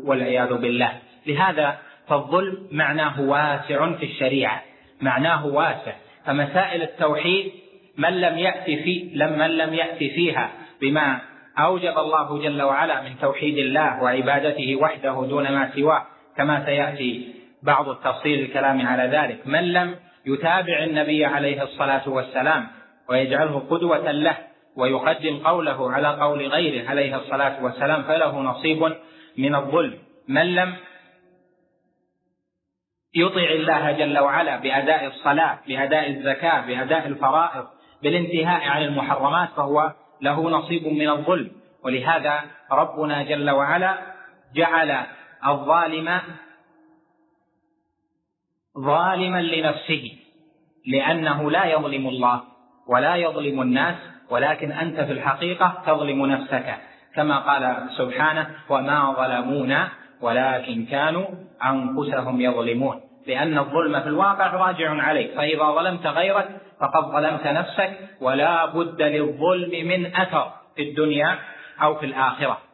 والعياذ بالله. لهذا فالظلم معناه واسع في الشريعة، معناه واسع. فمسائل التوحيد من لم يأتي فيها بما أوجب الله جل وعلا من توحيد الله وعبادته وحده دون ما سواه، كما سيأتي بعض التفصيل الكلام على ذلك، من لم يتابع النبي عليه الصلاة والسلام ويجعله قدوة له ويقدم قوله على قول غيره عليه الصلاة والسلام فله نصيب من الظلم. من لم يطع الله جل وعلا بأداء الصلاة، بأداء الزكاة، بأداء الفرائض، بالانتهاء عن المحرمات، فهو له نصيب من الظلم. ولهذا ربنا جل وعلا جعل الظالم ظالما لنفسه، لأنه لا يظلم الله ولا يظلم الناس، ولكن أنت في الحقيقة تظلم نفسك، كما قال سبحانه: وما ظلمونا ولكن كانوا أنفسهم يظلمون. لأن الظلم في الواقع راجع عليك، فإذا ظلمت غيرك فقد ظلمت نفسك، ولا بد للظلم من أثر في الدنيا أو في الآخرة.